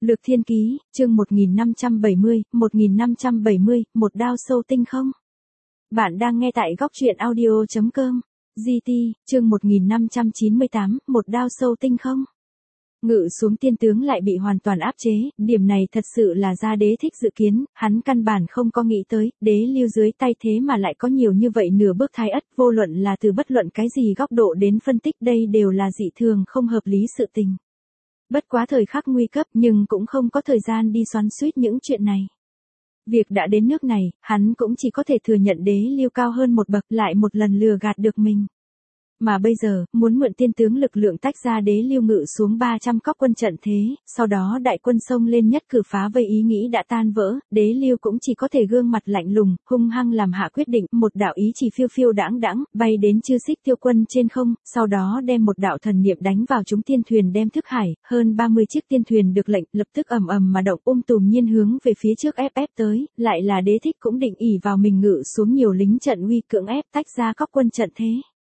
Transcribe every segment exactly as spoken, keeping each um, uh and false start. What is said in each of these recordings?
Lược Thiên Ký, chương một nghìn năm trăm bảy mươi, một nghìn năm trăm bảy mươi, một đao sâu tinh không. Bạn đang nghe tại góc truyện audio chấm com. giê tê, chương một nghìn năm trăm chín mươi tám, một đao sâu tinh không. Ngự xuống tiên tướng lại bị hoàn toàn áp chế, điểm này thật sự là Gia Đế Thích dự kiến, hắn căn bản không có nghĩ tới, đế lưu dưới tay thế mà lại có nhiều như vậy nửa bước thái ất, vô luận là từ bất luận cái gì góc độ đến phân tích đây đều là dị thường không hợp lý sự tình. Bất quá thời khắc nguy cấp nhưng cũng không có thời gian đi xoắn xuýt những chuyện này. Việc đã đến nước này, hắn cũng chỉ có thể thừa nhận đế lưu cao hơn một bậc lại một lần lừa gạt được mình. Mà bây giờ, muốn mượn tiên tướng lực lượng tách ra đế lưu ngự xuống ba trăm cóc quân trận thế, sau đó đại quân xông lên nhất cử phá vây ý nghĩ đã tan vỡ, đế lưu cũng chỉ có thể gương mặt lạnh lùng, hung hăng làm hạ quyết định, một đạo ý chỉ phiêu phiêu đãng đãng, bay đến Chư Xích Tiêu quân trên không, sau đó đem một đạo thần niệm đánh vào chúng tiên thuyền đem thức hải, hơn ba mươi chiếc tiên thuyền được lệnh, lập tức ầm ầm mà động um tùm nhiên hướng về phía trước ép ép tới, lại là Đế Thích cũng định ỷ vào mình ngự xuống nhiều lính trận uy cưỡng ép tách ra cóc quân trận thế.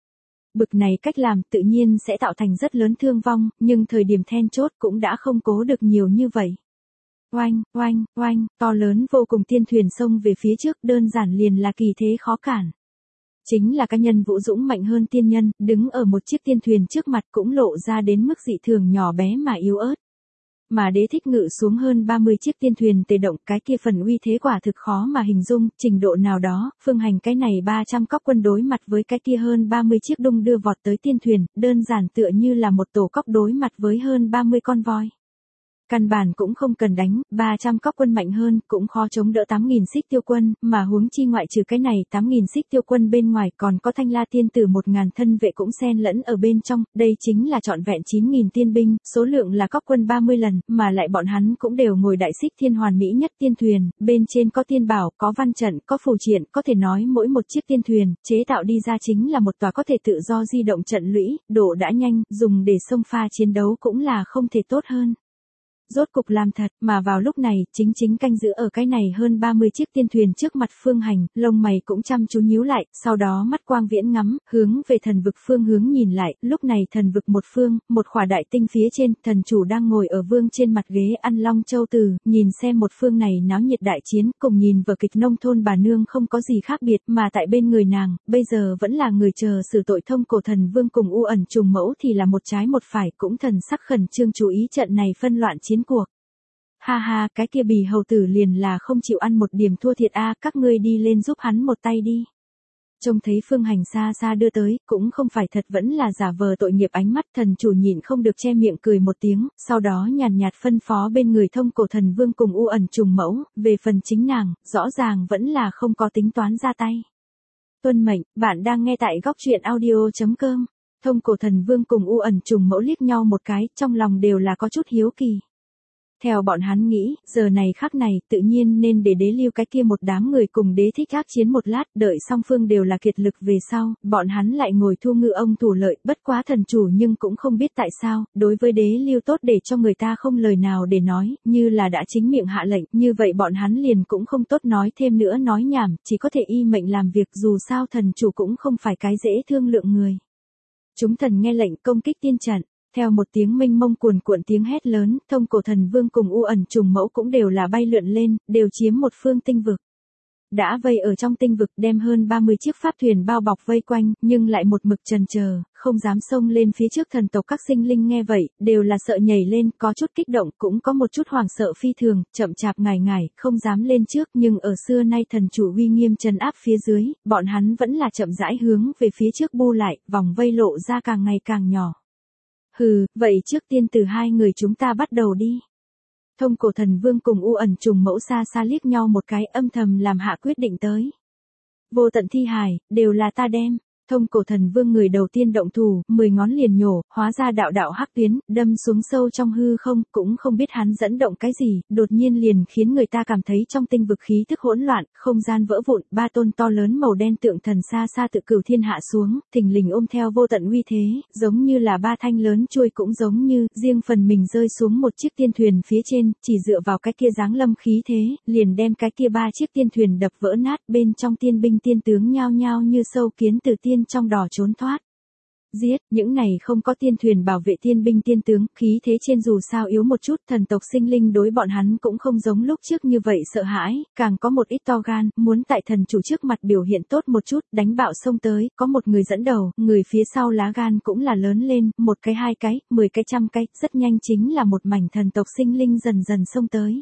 Bực này cách làm tự nhiên sẽ tạo thành rất lớn thương vong, nhưng thời điểm then chốt cũng đã không cố được nhiều như vậy. Oanh, oanh, oanh, to lớn vô cùng tiên thuyền xông về phía trước đơn giản liền là kỳ thế khó cản. Chính là cá nhân vũ dũng mạnh hơn tiên nhân, đứng ở một chiếc tiên thuyền trước mặt cũng lộ ra đến mức dị thường nhỏ bé mà yếu ớt. Mà Đế Thích ngự xuống hơn ba mươi chiếc tiên thuyền tề động cái kia phần uy thế quả thực khó mà hình dung, trình độ nào đó, phương hành cái này ba trăm cóc quân đối mặt với cái kia hơn ba mươi chiếc đung đưa vọt tới tiên thuyền, đơn giản tựa như là một tổ cóc đối mặt với hơn ba mươi con voi. Căn bản cũng không cần đánh, ba trăm cóc quân mạnh hơn, cũng khó chống đỡ tám nghìn Xích Tiêu quân, mà huống chi ngoại trừ cái này tám nghìn Xích Tiêu quân bên ngoài còn có Thanh La tiên tử một nghìn thân vệ cũng xen lẫn ở bên trong, đây chính là trọn vẹn chín nghìn tiên binh, số lượng là cóc quân ba mươi lần, mà lại bọn hắn cũng đều ngồi đại xích thiên hoàn mỹ nhất tiên thuyền, bên trên có tiên bảo, có văn trận, có phù triện, có thể nói mỗi một chiếc tiên thuyền, chế tạo đi ra chính là một tòa có thể tự do di động trận lũy, độ đã nhanh, dùng để xông pha chiến đấu cũng là không thể tốt hơn. Rốt cục làm thật, mà vào lúc này, chính chính canh giữ ở cái này hơn ba mươi chiếc tiên thuyền trước mặt phương hành, lông mày cũng chăm chú nhíu lại, sau đó mắt quang viễn ngắm, hướng về thần vực phương hướng nhìn lại, lúc này thần vực một phương, một khỏa đại tinh phía trên, thần chủ đang ngồi ở vương trên mặt ghế ăn long châu từ, nhìn xem một phương này náo nhiệt đại chiến, cùng nhìn vở kịch nông thôn bà nương không có gì khác biệt, mà tại bên người nàng, bây giờ vẫn là người chờ xử tội thông cổ thần vương cùng u ẩn trùng mẫu thì là một trái một phải, cũng thần sắc khẩn trương chú ý trận này phân loạn chiến cuộc. Ha ha, cái kia bì hầu tử liền là không chịu ăn một điểm thua thiệt a, các ngươi đi lên giúp hắn một tay đi. Trông thấy phương hành xa xa đưa tới, cũng không phải thật vẫn là giả vờ tội nghiệp ánh mắt, thần chủ nhịn không được che miệng cười một tiếng, sau đó nhàn nhạt phân phó bên người thông cổ thần vương cùng u ẩn trùng mẫu, về phần chính nàng, rõ ràng vẫn là không có tính toán ra tay. Tuân mệnh, bạn đang nghe tại góc truyện audio chấm com. Thông cổ thần vương cùng u ẩn trùng mẫu liếc nhau một cái, trong lòng đều là có chút hiếu kỳ. Theo bọn hắn nghĩ, giờ này khắc này, tự nhiên nên để đế lưu cái kia một đám người cùng Đế Thích ác chiến một lát, đợi song phương đều là kiệt lực về sau, bọn hắn lại ngồi thu ngư ông thủ lợi, bất quá thần chủ nhưng cũng không biết tại sao, đối với đế lưu tốt để cho người ta không lời nào để nói, như là đã chính miệng hạ lệnh, như vậy bọn hắn liền cũng không tốt nói thêm nữa nói nhảm, chỉ có thể y mệnh làm việc, dù sao thần chủ cũng không phải cái dễ thương lượng người. Chúng thần nghe lệnh công kích tiên trận. Theo một tiếng mênh mông cuồn cuộn tiếng hét lớn, thông cổ thần vương cùng u ẩn trùng mẫu cũng đều là bay lượn lên, đều chiếm một phương tinh vực. Đã vây ở trong tinh vực đem hơn ba mươi chiếc pháp thuyền bao bọc vây quanh, nhưng lại một mực chần chờ, không dám xông lên phía trước thần tộc các sinh linh nghe vậy, đều là sợ nhảy lên, có chút kích động, cũng có một chút hoảng sợ phi thường, chậm chạp ngải ngải, không dám lên trước, nhưng ở xưa nay thần chủ uy nghiêm trấn áp phía dưới, bọn hắn vẫn là chậm rãi hướng về phía trước bu lại, vòng vây lộ ra càng ngày càng nhỏ. Hừ, vậy trước tiên từ hai người chúng ta bắt đầu đi. Thông cổ thần vương cùng u ẩn trùng mẫu xa xa liếc nhau một cái âm thầm làm hạ quyết định tới. Vô tận thi hài, đều là ta đem. Thông cổ thần vương người đầu tiên động thủ, mười ngón liền nhổ, hóa ra đạo đạo hắc tuyến, đâm xuống sâu trong hư không, cũng không biết hắn dẫn động cái gì, đột nhiên liền khiến người ta cảm thấy trong tinh vực khí thức hỗn loạn, không gian vỡ vụn, ba tôn to lớn màu đen tượng thần xa xa tự cửu thiên hạ xuống, thình lình ôm theo vô tận uy thế, giống như là ba thanh lớn chuôi cũng giống như, riêng phần mình rơi xuống một chiếc tiên thuyền phía trên, chỉ dựa vào cái kia giáng lâm khí thế, liền đem cái kia ba chiếc tiên thuyền đập vỡ nát, bên trong tiên binh tiên tướng nhao nhao như sâu kiến từ tiên trong đỏ trốn thoát. Giết, những này không có tiên thuyền bảo vệ tiên binh tiên tướng, khí thế trên dù sao yếu một chút, thần tộc sinh linh đối bọn hắn cũng không giống lúc trước như vậy sợ hãi, càng có một ít to gan, muốn tại thần chủ trước mặt biểu hiện tốt một chút, đánh bạo xông tới, có một người dẫn đầu, người phía sau lá gan cũng là lớn lên, một cái hai cái, mười cái trăm cái, rất nhanh chính là một mảnh thần tộc sinh linh dần dần xông tới.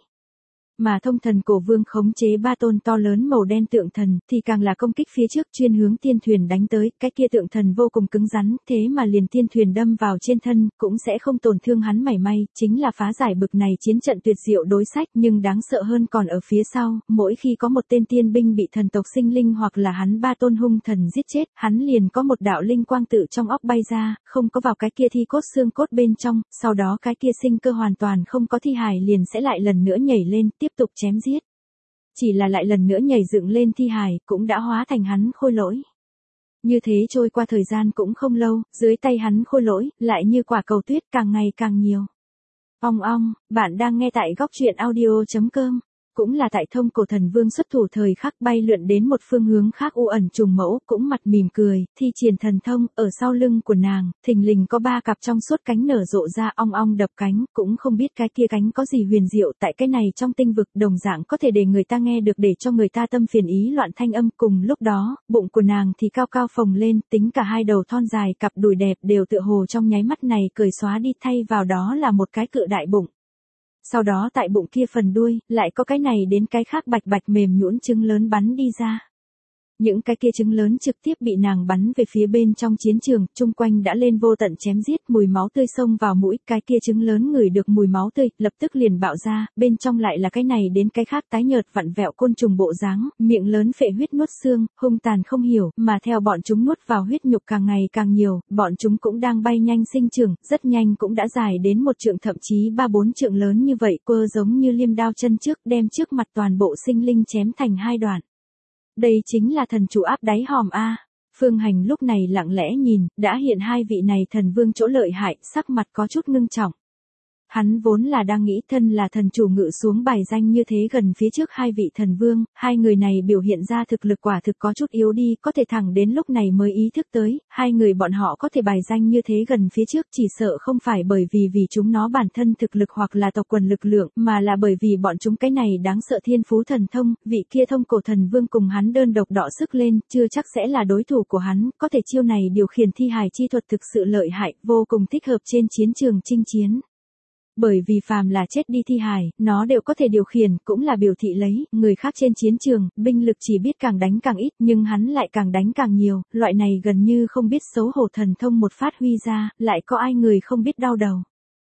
Mà thông thần cổ vương khống chế ba tôn to lớn màu đen tượng thần, thì càng là công kích phía trước chuyên hướng tiên thuyền đánh tới, cái kia tượng thần vô cùng cứng rắn, thế mà liền tiên thuyền đâm vào trên thân, cũng sẽ không tổn thương hắn mảy may, chính là phá giải bực này chiến trận tuyệt diệu đối sách, nhưng đáng sợ hơn còn ở phía sau, mỗi khi có một tên tiên binh bị thần tộc sinh linh hoặc là hắn ba tôn hung thần giết chết, hắn liền có một đạo linh quang tự trong óc bay ra, không có vào cái kia thi cốt xương cốt bên trong, sau đó cái kia sinh cơ hoàn toàn không có thi hài liền sẽ lại lần nữa nhảy lên, tiếp tục chém giết. Chỉ là lại lần nữa nhảy dựng lên thi hài, cũng đã hóa thành hắn khôi lỗi. Như thế trôi qua thời gian cũng không lâu, dưới tay hắn khôi lỗi, lại như quả cầu tuyết càng ngày càng nhiều. Ong ong, bạn đang nghe tại góc truyện audio chấm com. Cũng là tại thông cổ thần vương xuất thủ thời khắc bay lượn đến một phương hướng khác u ẩn trùng mẫu, cũng mặt mỉm cười, thi triển thần thông, ở sau lưng của nàng, thình lình có ba cặp trong suốt cánh nở rộ ra ong ong đập cánh, cũng không biết cái kia cánh có gì huyền diệu tại cái này trong tinh vực đồng dạng có thể để người ta nghe được để cho người ta tâm phiền ý loạn thanh âm. Cùng lúc đó, bụng của nàng thì cao cao phồng lên, tính cả hai đầu thon dài cặp đùi đẹp đều tựa hồ trong nháy mắt này cười xóa đi, thay vào đó là một cái cự đại bụng. Sau đó tại bụng kia phần đuôi, lại có cái này đến cái khác bạch bạch mềm nhũn trứng lớn bắn đi ra. Những cái kia trứng lớn trực tiếp bị nàng bắn về phía bên trong chiến trường, chung quanh đã lên vô tận chém giết, mùi máu tươi xông vào mũi, cái kia trứng lớn ngửi được mùi máu tươi, lập tức liền bạo ra, bên trong lại là cái này đến cái khác tái nhợt vặn vẹo côn trùng bộ dáng, miệng lớn phệ huyết nuốt xương, hung tàn không hiểu, mà theo bọn chúng nuốt vào huyết nhục càng ngày càng nhiều, bọn chúng cũng đang bay nhanh sinh trưởng, rất nhanh cũng đã dài đến một trượng thậm chí ba bốn trượng lớn như vậy, quơ giống như liêm đao chân trước, đem trước mặt toàn bộ sinh linh chém thành hai đoạn. Đây chính là thần chủ áp đáy hòm a. Phương Hành lúc này lặng lẽ nhìn, đã hiện hai vị này thần vương chỗ lợi hại, sắc mặt có chút ngưng trọng. Hắn vốn là đang nghĩ thân là thần chủ ngự xuống bài danh như thế gần phía trước hai vị thần vương, hai người này biểu hiện ra thực lực quả thực có chút yếu đi, có thể thẳng đến lúc này mới ý thức tới, hai người bọn họ có thể bài danh như thế gần phía trước chỉ sợ không phải bởi vì vì chúng nó bản thân thực lực hoặc là tộc quần lực lượng, mà là bởi vì bọn chúng cái này đáng sợ thiên phú thần thông, vị kia thông cổ thần vương cùng hắn đơn độc đọ sức lên, chưa chắc sẽ là đối thủ của hắn, có thể chiêu này điều khiển thi hài chi thuật thực sự lợi hại, vô cùng thích hợp trên chiến trường chinh chiến. Bởi vì phàm là chết đi thi hài, nó đều có thể điều khiển, cũng là biểu thị lấy, người khác trên chiến trường, binh lực chỉ biết càng đánh càng ít, nhưng hắn lại càng đánh càng nhiều, loại này gần như không biết xấu hổ thần thông một phát huy ra, lại có ai người không biết đau đầu.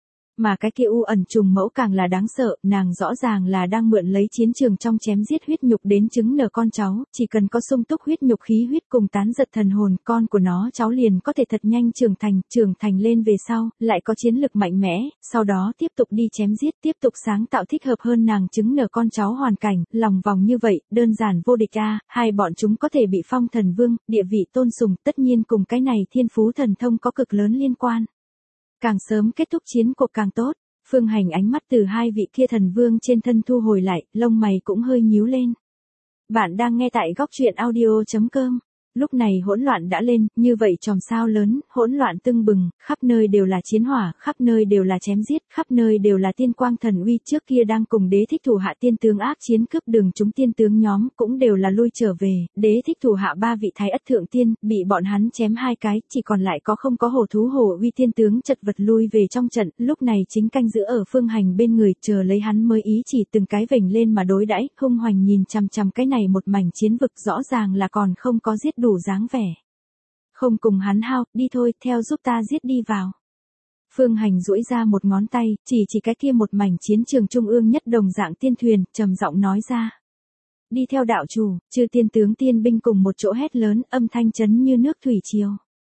Mà cái kia u ẩn trùng mẫu càng là đáng sợ, nàng rõ ràng là đang mượn lấy chiến trường trong chém giết huyết nhục đến trứng nở con cháu, chỉ cần có sung túc huyết nhục khí huyết cùng tán giật thần hồn, con của nó cháu liền có thể thật nhanh trưởng thành, trưởng thành lên về sau, lại có chiến lực mạnh mẽ, sau đó tiếp tục đi chém giết, tiếp tục sáng tạo thích hợp hơn nàng trứng nở con cháu hoàn cảnh, lòng vòng như vậy, đơn giản vô địch a, hai bọn chúng có thể bị phong thần vương, địa vị tôn sùng, tất nhiên cùng cái này thiên phú thần thông có cực lớn liên quan. Càng sớm kết thúc chiến cuộc càng tốt. Phương Hành ánh mắt từ hai vị kia thần vương trên thân thu hồi lại, lông mày cũng hơi nhíu lên. Bạn đang nghe tại góc truyện audio chấm com. Lúc này hỗn loạn đã lên, như vậy chòm sao lớn, hỗn loạn tưng bừng, khắp nơi đều là chiến hỏa, khắp nơi đều là chém giết, khắp nơi đều là tiên quang thần uy, trước kia đang cùng đế thích thủ hạ tiên tướng ác chiến cướp đường chúng tiên tướng nhóm, cũng đều là lui trở về, đế thích thủ hạ ba vị thái ất thượng tiên, bị bọn hắn chém hai cái, chỉ còn lại có không có hổ thú hổ uy tiên tướng chật vật lui về trong trận, lúc này chính canh giữ ở Phương Hành bên người, chờ lấy hắn mới ý chỉ từng cái vểnh lên mà đối đãi, hung hoành nhìn chằm chằm cái này một mảnh chiến vực, rõ ràng là còn không có giết đủ dáng vẻ. Không cùng hắn hao, đi thôi, theo giúp ta giết đi vào. Phương Hành duỗi ra một ngón tay, chỉ chỉ cái kia một mảnh chiến trường trung ương nhất đồng dạng tiên thuyền, trầm giọng nói ra. Đi theo đạo chủ, chư tiên tướng tiên binh cùng một chỗ hét lớn, âm thanh chấn như nước thủy triều.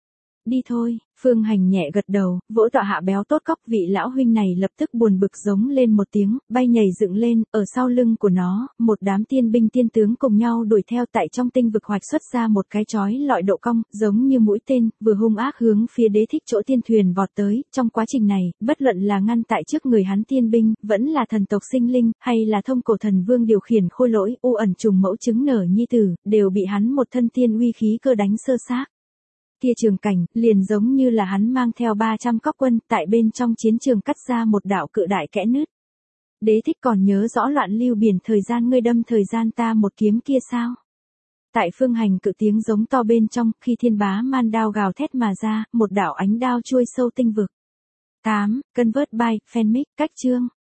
Đi thôi, Phương Hành nhẹ gật đầu, vỗ tọa hạ béo tốt cóc, vị lão huynh này lập tức buồn bực giống lên một tiếng, bay nhảy dựng lên, ở sau lưng của nó, một đám tiên binh tiên tướng cùng nhau đuổi theo, tại trong tinh vực hoạch xuất ra một cái chói lọi độ cong, giống như mũi tên, vừa hung ác hướng phía đế thích chỗ tiên thuyền vọt tới, trong quá trình này, bất luận là ngăn tại trước người hắn tiên binh, vẫn là thần tộc sinh linh, hay là thông cổ thần vương điều khiển khôi lỗi, u ẩn trùng mẫu trứng nở nhi tử, đều bị hắn một thân tiên uy khí cơ đánh sơ xác. Kia trường cảnh, liền giống như là hắn mang theo ba trăm cóc quân, tại bên trong chiến trường cắt ra một đạo cự đại kẽ nứt. Đế thích còn nhớ rõ loạn lưu biển thời gian ngươi đâm thời gian ta một kiếm kia sao? Tại phương hành cự tiếng giống to bên trong, khi thiên bá man đao gào thét mà ra, một đạo ánh đao chui sâu tinh vực. tám. Convert by, fanmic, cách chương.